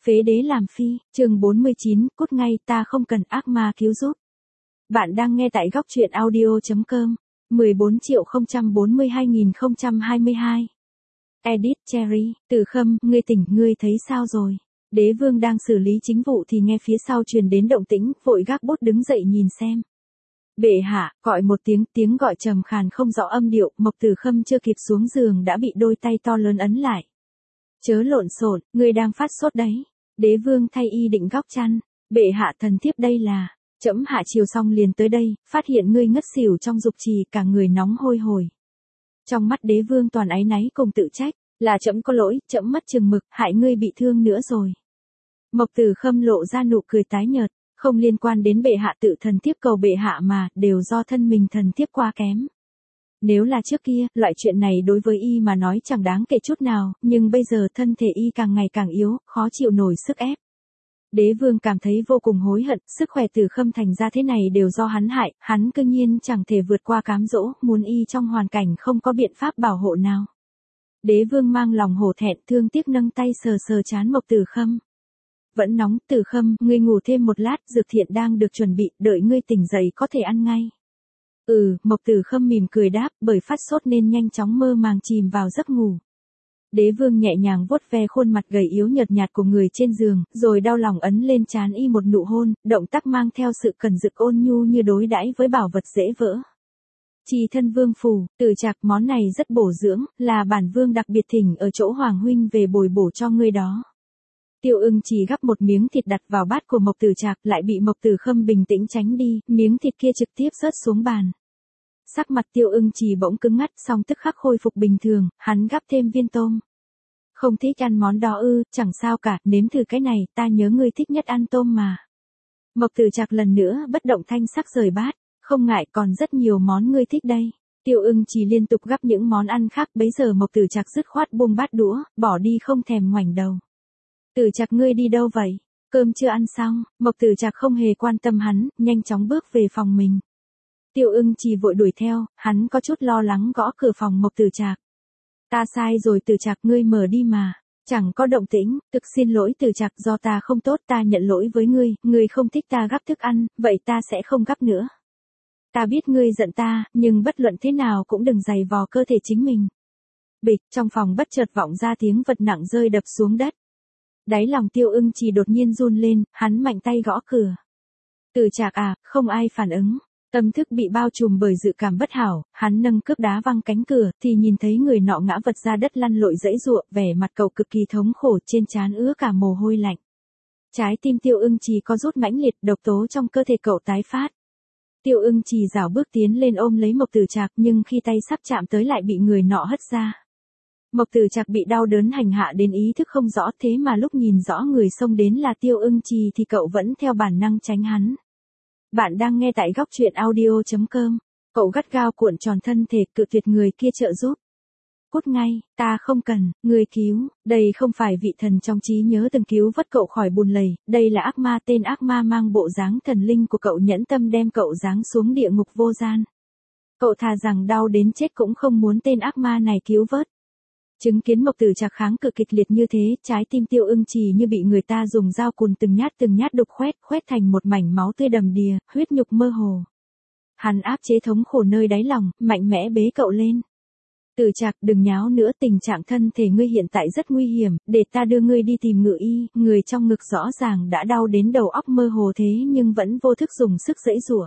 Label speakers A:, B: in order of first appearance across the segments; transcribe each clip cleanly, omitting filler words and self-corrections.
A: Phế đế làm phi, chương 49, cút ngay, ta không cần ác ma cứu giúp. Bạn đang nghe tại góc truyện audio.com, 14.042.022. Edit Cherry, Từ Khâm, ngươi tỉnh, ngươi thấy sao rồi? Đế vương đang xử lý chính vụ thì nghe phía sau truyền đến động tĩnh, vội gác bút đứng dậy nhìn xem. Bệ hạ, gọi một tiếng gọi trầm khàn không rõ âm điệu, Mộc Từ Khâm chưa kịp xuống giường đã bị đôi tay to lớn ấn lại. Chớ lộn xộn, ngươi đang phát sốt đấy. Đế vương thay y định góc chăn. Bệ hạ, thần thiếp đây là, trẫm hạ chiều xong liền tới đây, phát hiện ngươi ngất xỉu trong dục trì, cả người nóng hôi hổi. Trong mắt đế vương toàn áy náy cùng tự trách, là trẫm có lỗi, trẫm mất chừng mực, hại ngươi bị thương nữa rồi. Mộc Từ Khâm lộ ra nụ cười tái nhợt, không liên quan đến bệ hạ, tự thần thiếp cầu bệ hạ mà, đều do thân mình thần thiếp quá kém. Nếu là trước kia, loại chuyện này đối với y mà nói chẳng đáng kể chút nào, nhưng bây giờ thân thể y càng ngày càng yếu, khó chịu nổi sức ép. Đế vương cảm thấy vô cùng hối hận, sức khỏe Từ Khâm thành ra thế này đều do hắn hại, hắn cương nhiên chẳng thể vượt qua cám dỗ, muốn y trong hoàn cảnh không có biện pháp bảo hộ nào. Đế vương mang lòng hổ thẹn, thương tiếc nâng tay sờ sờ trán Mộc Từ Khâm. Vẫn nóng, Từ Khâm, ngươi ngủ thêm một lát, dược thiện đang được chuẩn bị, đợi ngươi tỉnh dậy có thể ăn ngay. Mộc Từ Khâm mỉm cười đáp, bởi phát sốt nên nhanh chóng mơ màng chìm vào giấc ngủ. Đế vương nhẹ nhàng vuốt ve khuôn mặt gầy yếu nhợt nhạt của người trên giường, rồi đau lòng ấn lên trán y một nụ hôn, động tác mang theo sự cẩn dực ôn nhu như đối đãi với bảo vật dễ vỡ. Trì thân vương phù, Từ Trạc, món này rất bổ dưỡng, là bản vương đặc biệt thỉnh ở chỗ hoàng huynh về bồi bổ cho ngươi đó. Tiêu Ưng chỉ gắp một miếng thịt đặt vào bát của Mộc Từ Trạc, lại bị Mộc Từ Khâm bình tĩnh tránh đi, miếng thịt kia trực tiếp rớt xuống bàn. Sắc mặt Tiêu Ưng chỉ bỗng cứng ngắt, xong tức khắc khôi phục bình thường, hắn gắp thêm viên tôm. Không thích ăn món đó ư? Chẳng sao cả, nếm thử cái này, ta nhớ ngươi thích nhất ăn tôm mà. Mộc Từ Trạc lần nữa bất động thanh sắc rời bát, không ngại, còn rất nhiều món ngươi thích đây. Tiêu Ưng chỉ liên tục gắp những món ăn khác, bấy giờ Mộc Từ Trạc dứt khoát buông bát đũa, bỏ đi không thèm ngoảnh đầu. Từ Trạc, ngươi đi đâu vậy? Cơm chưa ăn xong? Mộc Từ Trạc không hề quan tâm hắn, nhanh chóng bước về phòng mình. Tiêu Ưng chỉ vội đuổi theo, hắn có chút lo lắng gõ cửa phòng Mộc Từ Trạc. Ta sai rồi Từ Trạc, ngươi mở đi mà. Chẳng có động tĩnh, thực xin lỗi Từ Trạc, do ta không tốt, ta nhận lỗi với ngươi không thích ta gắp thức ăn, vậy ta sẽ không gắp nữa. Ta biết ngươi giận ta, nhưng bất luận thế nào cũng đừng giày vò cơ thể chính mình. Bịch, trong phòng bất chợt vọng ra tiếng vật nặng rơi đập xuống đất. Đáy lòng Tiêu Ưng chỉ đột nhiên run lên, hắn mạnh tay gõ cửa. Từ Trạc à, không ai phản ứng. Tâm thức bị bao trùm bởi dự cảm bất hảo, hắn nâng cước đá văng cánh cửa, thì nhìn thấy người nọ ngã vật ra đất lăn lội giãy giụa, vẻ mặt cậu cực kỳ thống khổ, trên trán ứa cả mồ hôi lạnh. Trái tim Tiêu Ưng chỉ có rút mãnh liệt, độc tố trong cơ thể cậu tái phát. Tiêu Ưng chỉ rảo bước tiến lên ôm lấy Mộc Từ Trạc, nhưng khi tay sắp chạm tới lại bị người nọ hất ra. Mộc Từ Trạc bị đau đớn hành hạ đến ý thức không rõ, thế mà lúc nhìn rõ người xông đến là Tiêu Ưng Trì thì cậu vẫn theo bản năng tránh hắn. Bạn đang nghe tại góc truyện audio.com. Cậu gắt gao cuộn tròn thân thể, cự tuyệt người kia trợ giúp. Cút ngay, ta không cần, người cứu, đây không phải vị thần trong trí nhớ từng cứu vớt cậu khỏi bùn lầy, đây là ác ma, tên ác ma mang bộ dáng thần linh của cậu, nhẫn tâm đem cậu giáng xuống địa ngục vô gian. Cậu thà rằng đau đến chết cũng không muốn tên ác ma này cứu vớt. Chứng kiến Mộc Từ Trạc kháng cự kịch liệt như thế, trái tim Tiêu Ưng chỉ như bị người ta dùng dao cùn từng nhát đục khoét thành một mảnh máu tươi đầm đìa, huyết nhục mơ hồ. Hắn áp chế thống khổ nơi đáy lòng, mạnh mẽ bế cậu lên. Từ Trạc, đừng nháo nữa, tình trạng thân thể ngươi hiện tại rất nguy hiểm, để ta đưa ngươi đi tìm ngự y. Người trong ngực rõ ràng đã đau đến đầu óc mơ hồ thế nhưng vẫn vô thức dùng sức giãy giụa.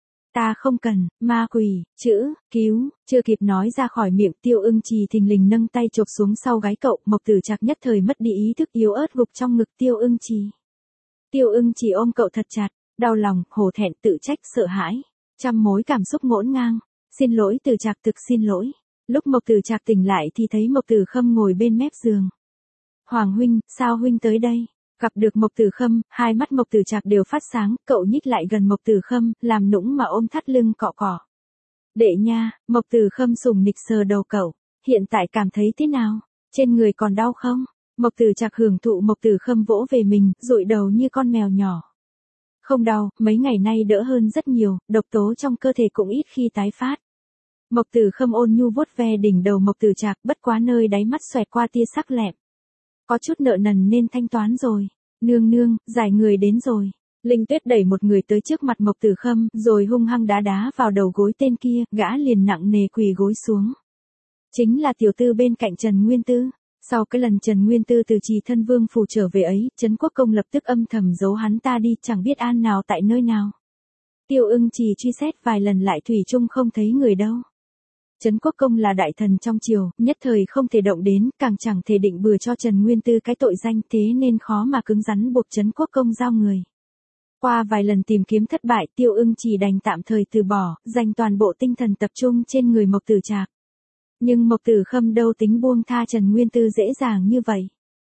A: Ta không cần, ma quỷ, chữ, cứu, chưa kịp nói ra khỏi miệng, Tiêu Ưng Trì thình lình nâng tay chộp xuống sau gáy cậu, Mộc Từ Trạc nhất thời mất đi ý thức, yếu ớt gục trong ngực Tiêu Ưng Trì. Tiêu Ưng Trì ôm cậu thật chặt, đau lòng, hổ thẹn, tự trách, sợ hãi, trăm mối cảm xúc ngổn ngang. Xin lỗi Từ Trạc, thực xin lỗi. Lúc Mộc Từ Trạc tỉnh lại thì thấy Mộc Từ Khâm ngồi bên mép giường. Hoàng huynh, sao huynh tới đây? Gặp được Mộc Từ Khâm, hai mắt Mộc Từ Trạc đều phát sáng, cậu nhích lại gần Mộc Từ Khâm, làm nũng mà ôm thắt lưng cọ cọ. Đệ nha, Mộc Từ Khâm sủng nịch sờ đầu cậu, hiện tại cảm thấy thế nào? Trên người còn đau không? Mộc Từ Trạc hưởng thụ Mộc Từ Khâm vỗ về mình, dụi đầu như con mèo nhỏ. Không đau, mấy ngày nay đỡ hơn rất nhiều, độc tố trong cơ thể cũng ít khi tái phát. Mộc Từ Khâm ôn nhu vuốt ve đỉnh đầu Mộc Từ Trạc, bất quá nơi đáy mắt xoẹt qua tia sắc lẹm. Có chút nợ nần nên thanh toán rồi. Nương nương, giải người đến rồi. Linh Tuyết đẩy một người tới trước mặt Mộc Tử Khâm, rồi hung hăng đá đá vào đầu gối tên kia, gã liền nặng nề quỳ gối xuống. Chính là tiểu tư bên cạnh Trần Nguyên Tư. Sau cái lần Trần Nguyên Tư từ Trì Thân Vương phủ trở về ấy, Trấn Quốc Công lập tức âm thầm giấu hắn ta đi, chẳng biết an nào tại nơi nào. Tiêu Ưng Trì truy xét vài lần lại thủy chung không thấy người đâu. Trấn Quốc Công là đại thần trong triều, nhất thời không thể động đến, càng chẳng thể định bừa cho Trần Nguyên Tư cái tội danh, thế nên khó mà cứng rắn buộc Trấn Quốc Công giao người. Qua vài lần tìm kiếm thất bại, Tiêu Ưng Trì đành tạm thời từ bỏ, dành toàn bộ tinh thần tập trung trên người Mộc Tử Trạc. Nhưng Mộc Tử Khâm đâu tính buông tha Trần Nguyên Tư dễ dàng như vậy.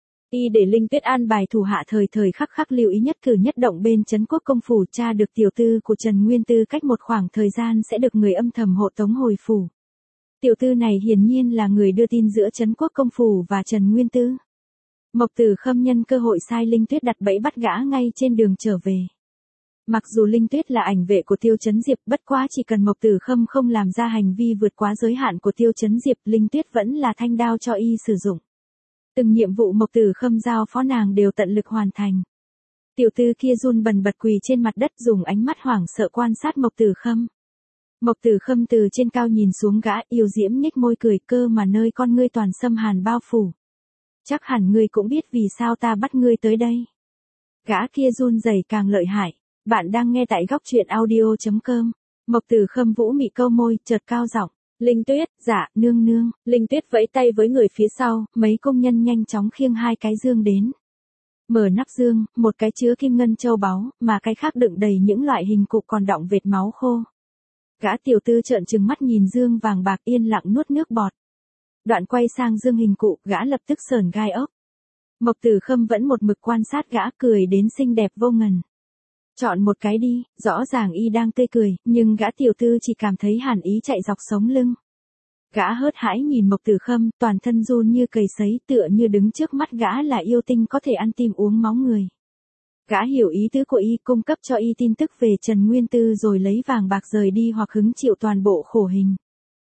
A: Y để Linh Tuyết an bài thủ hạ thời thời khắc khắc lưu ý nhất cử nhất động bên Trấn Quốc Công phủ, tra được tiểu tư của Trần Nguyên Tư cách một khoảng thời gian sẽ được người âm thầm hộ tống hồi phủ. Tiểu tư này hiển nhiên là người đưa tin giữa Trấn Quốc Công phủ và Trần Nguyên Tư. Mộc Tử Khâm nhân cơ hội sai Linh Tuyết đặt bẫy bắt gã ngay trên đường trở về. Mặc dù Linh Tuyết là ảnh vệ của Tiêu Chấn Diệp, bất quá chỉ cần Mộc Tử Khâm không làm ra hành vi vượt quá giới hạn của Tiêu Chấn Diệp, Linh Tuyết vẫn là thanh đao cho y sử dụng. Từng nhiệm vụ Mộc Tử Khâm giao phó nàng đều tận lực hoàn thành. Tiểu tư kia run bần bật quỳ trên mặt đất, dùng ánh mắt hoảng sợ quan sát Mộc Tử Khâm. Mộc Tử Khâm từ trên cao nhìn xuống gã, yêu diễm nhếch môi cười, cơ mà nơi con ngươi toàn xâm hàn bao phủ. Chắc hẳn ngươi cũng biết vì sao ta bắt ngươi tới đây. Gã kia run rẩy càng lợi hại. Bạn đang nghe tại góc truyện audio.com. Mộc Tử Khâm vũ mị câu môi, chợt cao giọng, Linh Tuyết, dạ, nương nương. Linh Tuyết vẫy tay với người phía sau, mấy công nhân nhanh chóng khiêng hai cái dương đến. Mở nắp dương, một cái chứa kim ngân châu báu, mà cái khác đựng đầy những loại hình cục còn đọng vệt máu khô. Gã tiểu tư trợn trừng mắt nhìn dương vàng bạc, yên lặng nuốt nước bọt. Đoạn quay sang dương hình cụ, gã lập tức sởn gai ốc. Mộc Tử Khâm vẫn một mực quan sát gã, cười đến xinh đẹp vô ngần. Chọn một cái đi, rõ ràng y đang tươi cười, nhưng gã tiểu tư chỉ cảm thấy hàn ý chạy dọc sống lưng. Gã hớt hãi nhìn Mộc Tử Khâm, toàn thân run như cầy sấy, tựa như đứng trước mắt gã là yêu tinh có thể ăn tim uống máu người. Gã hiểu ý tứ của y, cung cấp cho y tin tức về Trần Nguyên Tư rồi lấy vàng bạc rời đi hoặc hứng chịu toàn bộ khổ hình.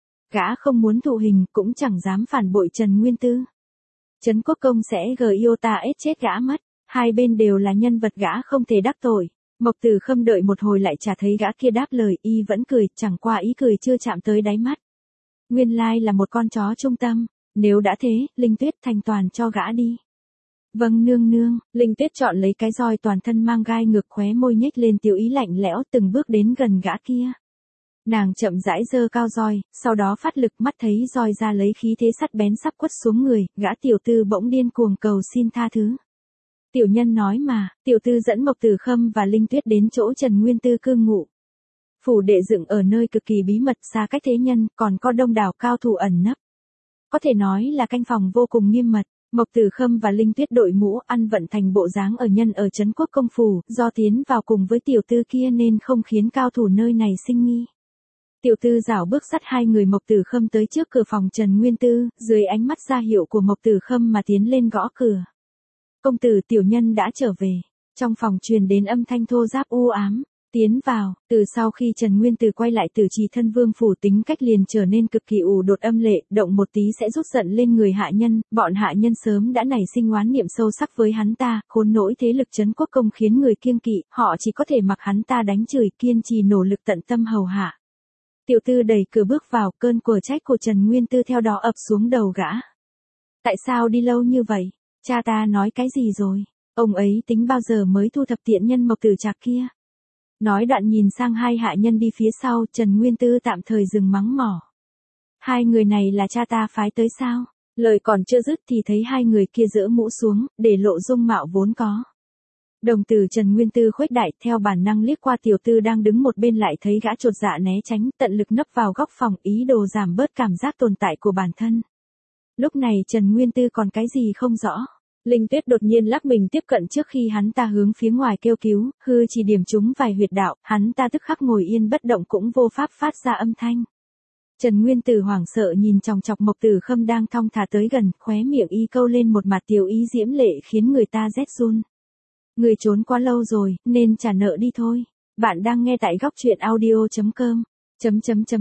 A: Gã không muốn thụ hình, cũng chẳng dám phản bội Trần Nguyên Tư. Trấn Quốc Công sẽ ết chết gã mất, hai bên đều là nhân vật gã không thể đắc tội. Mộc Tử Khâm đợi một hồi lại chả thấy gã kia đáp lời, y vẫn cười, chẳng qua ý cười chưa chạm tới đáy mắt. Nguyên lai là một con chó trung tâm, nếu đã thế, Linh Tuyết thành toàn cho gã đi. Vâng nương nương. Linh Tuyết chọn lấy cái roi toàn thân mang gai ngược, khóe môi nhếch lên tiểu ý lạnh lẽo, từng bước đến gần gã kia. Nàng chậm rãi giơ cao roi, sau đó phát lực, mắt thấy roi ra lấy khí thế sắt bén sắp quất xuống người, gã tiểu tư bỗng điên cuồng cầu xin tha thứ. Tiểu nhân nói mà, tiểu tư dẫn Mộc Tử Khâm và Linh Tuyết đến chỗ Trần Nguyên Tư cư ngụ. Phủ đệ dựng ở nơi cực kỳ bí mật, xa cách thế nhân, còn có đông đảo cao thủ ẩn nấp. Có thể nói là canh phòng vô cùng nghiêm mật. Mộc Tử Khâm và Linh Tuyết đội mũ ăn vận thành bộ dáng ở nhân ở Trấn Quốc Công phủ, do tiến vào cùng với tiểu tư kia nên không khiến cao thủ nơi này sinh nghi. Tiểu tư rảo bước dắt hai người Mộc Tử Khâm tới trước cửa phòng Trần Nguyên Tư, dưới ánh mắt ra hiệu của Mộc Tử Khâm mà tiến lên gõ cửa. Công tử, tiểu nhân đã trở về. Trong phòng truyền đến âm thanh thô ráp u ám. Tiến vào. Từ sau khi Trần Nguyên Tử quay lại từ Trì Thân Vương phủ, tính cách liền trở nên cực kỳ ù đột âm lệ, động một tí sẽ rút giận lên người hạ nhân. Bọn hạ nhân sớm đã nảy sinh oán niệm sâu sắc với hắn ta, khốn nỗi thế lực Trấn Quốc Công khiến người kiêng kỵ, họ chỉ có thể mặc hắn ta đánh chửi, kiên trì nỗ lực tận tâm hầu hạ. Tiểu tư đẩy cửa bước vào, cơn của trách của Trần Nguyên Tư theo đó ập xuống đầu gã. Tại sao đi lâu như vậy? Cha ta nói cái gì rồi? Ông ấy tính bao giờ mới thu thập tiện nhân Mộc Tử Trạc kia? Nói đoạn nhìn sang hai hạ nhân đi phía sau, Trần Nguyên Tư tạm thời dừng mắng mỏ. Hai người này là cha ta phái tới sao? Lời còn chưa dứt thì thấy hai người kia giỡ mũ xuống, để lộ dung mạo vốn có. Đồng tử Trần Nguyên Tư khuếch đại, theo bản năng liếc qua tiểu tư đang đứng một bên, lại thấy gã chột dạ né tránh, tận lực nấp vào góc phòng, ý đồ giảm bớt cảm giác tồn tại của bản thân. Lúc này Trần Nguyên Tư còn cái gì không rõ. Linh Tuyết đột nhiên lắc mình tiếp cận trước khi hắn ta hướng phía ngoài kêu cứu, hư chỉ điểm trúng vài huyệt đạo, hắn ta tức khắc ngồi yên bất động, cũng vô pháp phát ra âm thanh. Trần Nguyên Tử hoảng sợ nhìn chòng chọc Mộc Tử Khâm đang thong thả tới gần, khóe miệng y câu lên một mặt tiểu ý diễm lệ khiến người ta rét run. Người trốn quá lâu rồi, nên trả nợ đi thôi. Bạn đang nghe tại góc truyện audio.com.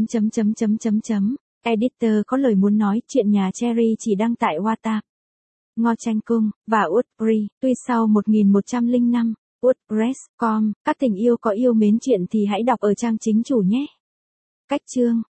A: Editor có lời muốn nói, chuyện nhà Cherry chỉ đăng tại WhatsApp. Ngo Tranh Cung, và Woodbury, tuy sau 1105, WordPress.com, các tình yêu có yêu mến chuyện thì hãy đọc ở trang chính chủ nhé. Cách chương